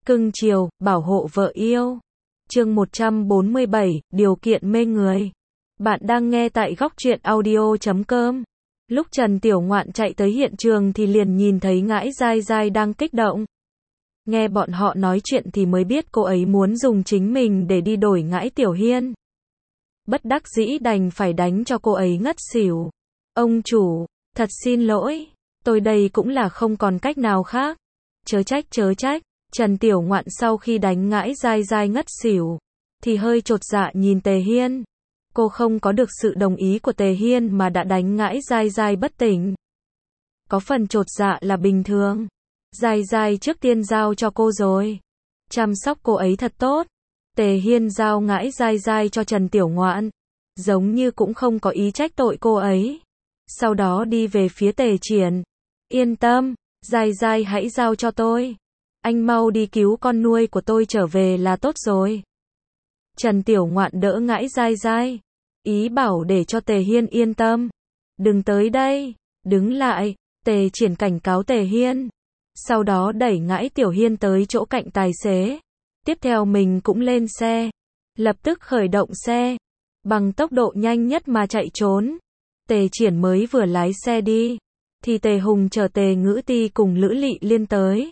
Cưng chiều, bảo hộ vợ yêu. Chương 147, điều kiện mê người. Bạn đang nghe tại góc truyện audio.com. Lúc Trần Tiểu Ngoạn chạy tới hiện trường thì liền nhìn thấy Ngãi Dai Dai đang kích động. Nghe bọn họ nói chuyện thì mới biết cô ấy muốn dùng chính mình để đi đổi Ngãi Tiểu Hiên. Bất đắc dĩ đành phải đánh cho cô ấy ngất xỉu. Ông chủ, thật xin lỗi, tôi đây cũng là không còn cách nào khác. Chớ trách. Trần Tiểu Ngoạn sau khi đánh Ngãi Dai Dai ngất xỉu, thì hơi chột dạ nhìn Tề Hiên. Cô không có được sự đồng ý của Tề Hiên mà đã đánh Ngãi Dai Dai bất tỉnh. Có phần chột dạ là bình thường. Dai Dai trước tiên giao cho cô rồi. Chăm sóc cô ấy thật tốt. Tề Hiên giao Ngãi Dai Dai cho Trần Tiểu Ngoạn, giống như cũng không có ý trách tội cô ấy. Sau đó đi về phía Tề Triển. Yên tâm, Dai Dai hãy giao cho tôi. Anh mau đi cứu con nuôi của tôi trở về là tốt rồi. Trần Tiểu Ngoạn đỡ Ngãi Dai Dai, ý bảo để cho Tề Hiên yên tâm. Đừng tới đây, đứng lại, Tề Triển cảnh cáo Tề Hiên. Sau đó đẩy Ngãi Tiểu Hiên tới chỗ cạnh tài xế. Tiếp theo mình cũng lên xe. Lập tức khởi động xe. Bằng tốc độ nhanh nhất mà chạy trốn. Tề Triển mới vừa lái xe đi, thì Tề Hùng chở Tề Ngữ Ti cùng Lữ Lị Liên tới.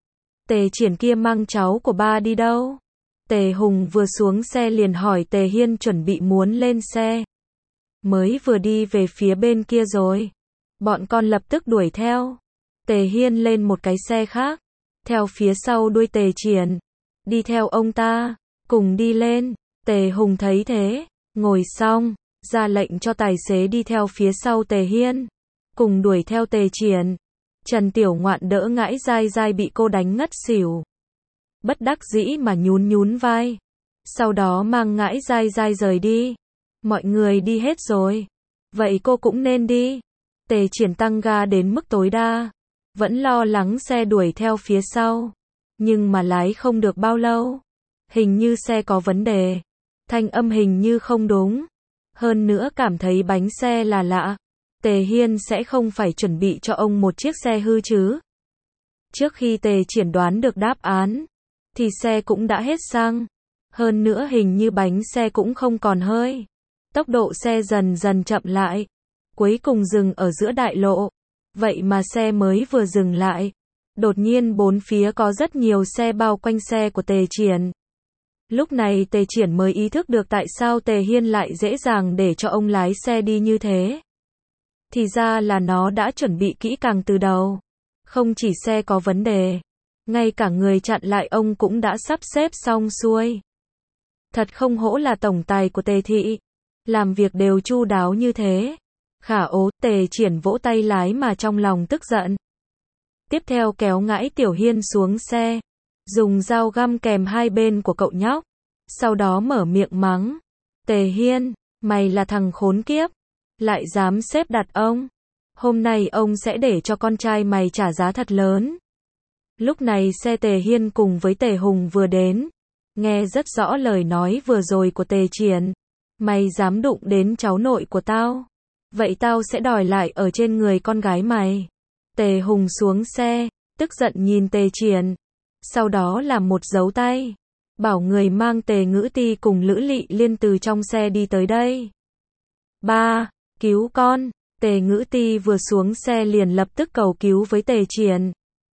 Tề Triển kia mang cháu của ba đi đâu? Tề Hùng vừa xuống xe liền hỏi Tề Hiên chuẩn bị muốn lên xe. Mới vừa đi về phía bên kia rồi. Bọn con lập tức đuổi theo. Tề Hiên lên một cái xe khác, theo phía sau đuôi Tề Triển. Đi theo ông ta, cùng đi lên. Tề Hùng thấy thế, ngồi xong, ra lệnh cho tài xế đi theo phía sau Tề Hiên, cùng đuổi theo Tề Triển. Trần Tiểu Ngoạn đỡ Ngãi Dai Dai bị cô đánh ngất xỉu. Bất đắc dĩ mà nhún vai. Sau đó mang Ngãi Dai Dai rời đi. Mọi người đi hết rồi, vậy cô cũng nên đi. Tề Triển tăng ga đến mức tối đa, vẫn lo lắng xe đuổi theo phía sau. Nhưng mà lái không được bao lâu, hình như xe có vấn đề. Thanh âm hình như không đúng. Hơn nữa cảm thấy bánh xe là lạ. Tề Hiên sẽ không phải chuẩn bị cho ông một chiếc xe hư chứ? Trước khi Tề Triển đoán được đáp án, thì xe cũng đã hết xăng. Hơn nữa hình như bánh xe cũng không còn hơi. Tốc độ xe dần dần chậm lại. Cuối cùng dừng ở giữa đại lộ. Vậy mà xe mới vừa dừng lại, đột nhiên bốn phía có rất nhiều xe bao quanh xe của Tề Triển. Lúc này Tề Triển mới ý thức được tại sao Tề Hiên lại dễ dàng để cho ông lái xe đi như thế. Thì ra là nó đã chuẩn bị kỹ càng từ đầu. Không chỉ xe có vấn đề, ngay cả người chặn lại ông cũng đã sắp xếp xong xuôi. Thật không hổ là tổng tài của Tề thị, làm việc đều chu đáo như thế. Khả ố, Tề Triển vỗ tay lái mà trong lòng tức giận. Tiếp theo kéo Ngãi Tiểu Hiên xuống xe, dùng dao găm kèm hai bên của cậu nhóc. Sau đó mở miệng mắng. Tề Hiên, mày là thằng khốn kiếp, lại dám xếp đặt ông. Hôm nay ông sẽ để cho con trai mày trả giá thật lớn. Lúc này xe Tề Hiên cùng với Tề Hùng vừa đến. Nghe rất rõ lời nói vừa rồi của Tề Triển. Mày dám đụng đến cháu nội của tao, vậy tao sẽ đòi lại ở trên người con gái mày. Tề Hùng xuống xe, tức giận nhìn Tề Triển. Sau đó làm một dấu tay, bảo người mang Tề Ngữ Ti cùng Lữ Lị Liên từ trong xe đi tới đây. Ba, cứu con. Tề Ngữ Ti vừa xuống xe liền lập tức cầu cứu với Tề Triển.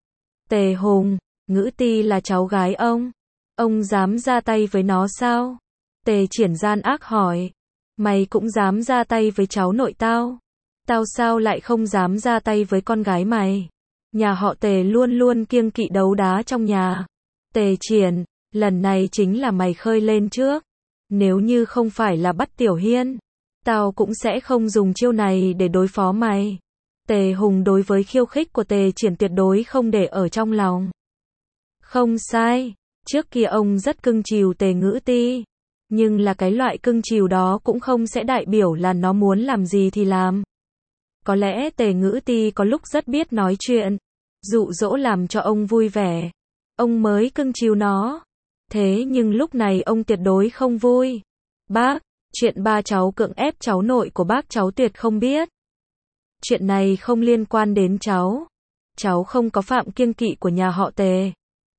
Tề Hùng, Ngữ Ti là cháu gái ông dám ra tay với nó sao? Tề Triển gian ác hỏi. Mày cũng dám ra tay với cháu nội tao? Tao sao lại không dám ra tay với con gái mày? Nhà họ Tề luôn luôn kiêng kỵ đấu đá trong nhà. Tề Triển, lần này chính là mày khơi lên trước. Nếu như không phải là bắt Tiểu Hiên, tao cũng sẽ không dùng chiêu này để đối phó mày. Tề Hùng đối với khiêu khích của Tề Triển tuyệt đối không để ở trong lòng. Không sai, trước kia ông rất cưng chiều Tề Ngữ Ti. Nhưng là cái loại cưng chiều đó cũng không sẽ đại biểu là nó muốn làm gì thì làm. Có lẽ Tề Ngữ Ti có lúc rất biết nói chuyện, dụ dỗ làm cho ông vui vẻ, ông mới cưng chiều nó. Thế nhưng lúc này ông tuyệt đối không vui. Bác, chuyện ba cháu cưỡng ép cháu nội của bác cháu tuyệt không biết. Chuyện này không liên quan đến cháu. Cháu không có phạm kiêng kỵ của nhà họ Tề.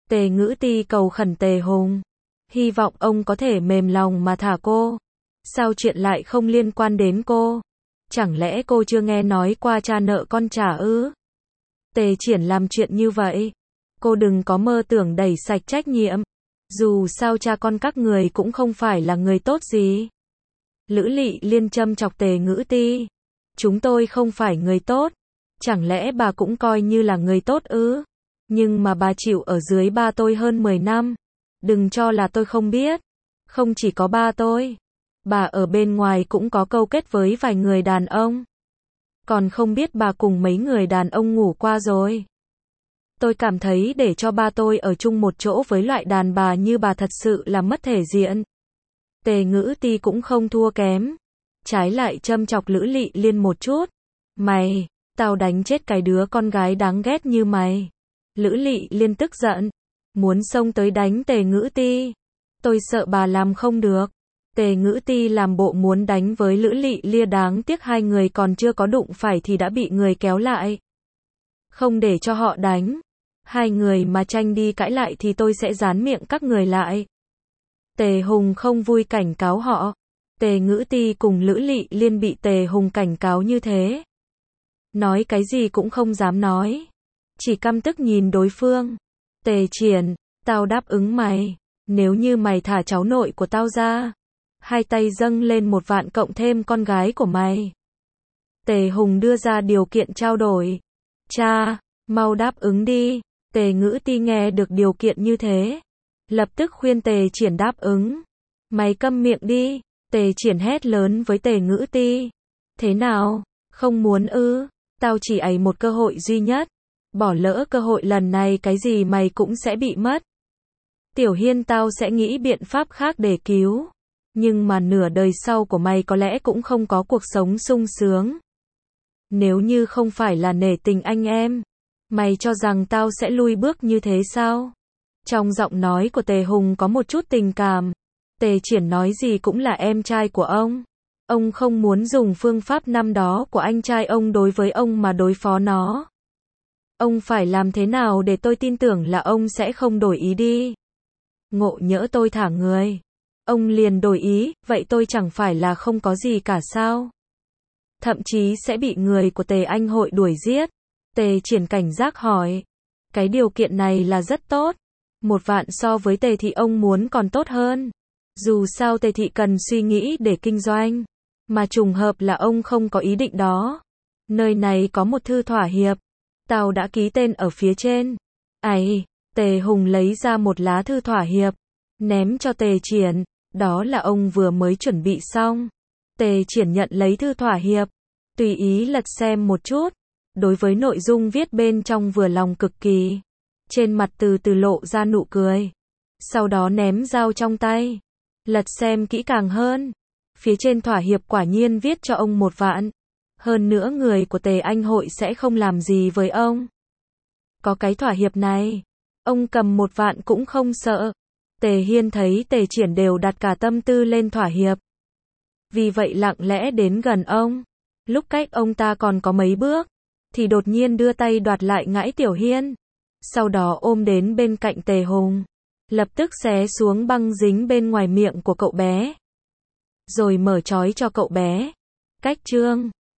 Tề Ngữ Ti cầu khẩn Tề Hùng. Hy vọng ông có thể mềm lòng mà thả cô. Sao chuyện lại không liên quan đến cô? Chẳng lẽ cô chưa nghe nói qua cha nợ con trả ư? Tề Triển làm chuyện như vậy. Cô đừng có mơ tưởng đẩy sạch trách nhiệm. Dù sao cha con các người cũng không phải là người tốt gì. Lữ Lị Liên châm chọc Tề Ngữ Ti. Chúng tôi không phải người tốt. Chẳng lẽ bà cũng coi như là người tốt ư? Nhưng mà bà chịu ở dưới ba tôi hơn 10 năm. Đừng cho là tôi không biết. Không chỉ có ba tôi. Bà ở bên ngoài cũng có câu kết với vài người đàn ông. Còn không biết bà cùng mấy người đàn ông ngủ qua rồi. Tôi cảm thấy để cho ba tôi ở chung một chỗ với loại đàn bà như bà thật sự là mất thể diện. Tề Ngữ Ti cũng không thua kém. Trái lại châm chọc Lữ Lị Liên một chút. Mày, tao đánh chết cái đứa con gái đáng ghét như mày. Lữ Lị Liên tức giận. Muốn xông tới đánh Tề Ngữ Ti. Tôi sợ bà làm không được. Tề Ngữ Ti làm bộ muốn đánh với Lữ Lị Lia, đáng tiếc hai người còn chưa có đụng phải thì đã bị người kéo lại. Không để cho họ đánh. Hai người mà tranh đi cãi lại thì tôi sẽ dán miệng các người lại. Tề Hùng không vui cảnh cáo họ. Tề Ngữ Ti cùng Lữ Lị Liên bị Tề Hùng cảnh cáo như thế. Nói cái gì cũng không dám nói. Chỉ căm tức nhìn đối phương. Tề Triển, tao đáp ứng mày. Nếu như mày thả cháu nội của tao ra. Hai tay dâng lên 1 vạn cộng thêm con gái của mày. Tề Hùng đưa ra điều kiện trao đổi. Cha, mau đáp ứng đi. Tề Ngữ Ti nghe được điều kiện như thế. Lập tức khuyên Tề Triển đáp ứng. Mày câm miệng đi. Tề Triển hét lớn với Tề Ngữ Ti. Thế nào? Không muốn ư? Tao chỉ ấy một cơ hội duy nhất. Bỏ lỡ cơ hội lần này cái gì mày cũng sẽ bị mất. Tiểu Hiên tao sẽ nghĩ biện pháp khác để cứu. Nhưng mà nửa đời sau của mày có lẽ cũng không có cuộc sống sung sướng. Nếu như không phải là nể tình anh em, mày cho rằng tao sẽ lui bước như thế sao? Trong giọng nói của Tề Hùng có một chút tình cảm. Tề Triển nói gì cũng là em trai của ông. Ông không muốn dùng phương pháp năm đó của anh trai ông đối với ông mà đối phó nó. Ông phải làm thế nào để tôi tin tưởng là ông sẽ không đổi ý đi? Ngộ nhỡ tôi thả người. Ông liền đổi ý, vậy tôi chẳng phải là không có gì cả sao? Thậm chí sẽ bị người của Tề Anh hội đuổi giết. Tề Triển cảnh giác hỏi. Cái điều kiện này là rất tốt. 1 vạn so với Tề Thị ông muốn còn tốt hơn. Dù sao Tề Thị cần suy nghĩ để kinh doanh. Mà trùng hợp là ông không có ý định đó. Nơi này có một thư thỏa hiệp. Tao đã ký tên ở phía trên. Ấy, Tề Hùng lấy ra một lá thư thỏa hiệp. Ném cho Tề Triển. Đó là ông vừa mới chuẩn bị xong. Tề Triển nhận lấy thư thỏa hiệp. Tùy ý lật xem một chút. Đối với nội dung viết bên trong vừa lòng cực kỳ. Trên mặt từ từ lộ ra nụ cười. Sau đó ném dao trong tay. Lật xem kỹ càng hơn. Phía trên thỏa hiệp quả nhiên viết cho ông 1 vạn. Hơn nữa người của Tề Anh hội sẽ không làm gì với ông. Có cái thỏa hiệp này. Ông cầm 1 vạn cũng không sợ. Tề Hiên thấy Tề Triển đều đặt cả tâm tư lên thỏa hiệp. Vì vậy lặng lẽ đến gần ông. Lúc cách ông ta còn có mấy bước. Thì đột nhiên đưa tay đoạt lại ngãi Tiểu Hiên. Sau đó ôm đến bên cạnh Tề Hùng. Lập tức xé xuống băng dính bên ngoài miệng của cậu bé. Rồi mở trói cho cậu bé. Cách chương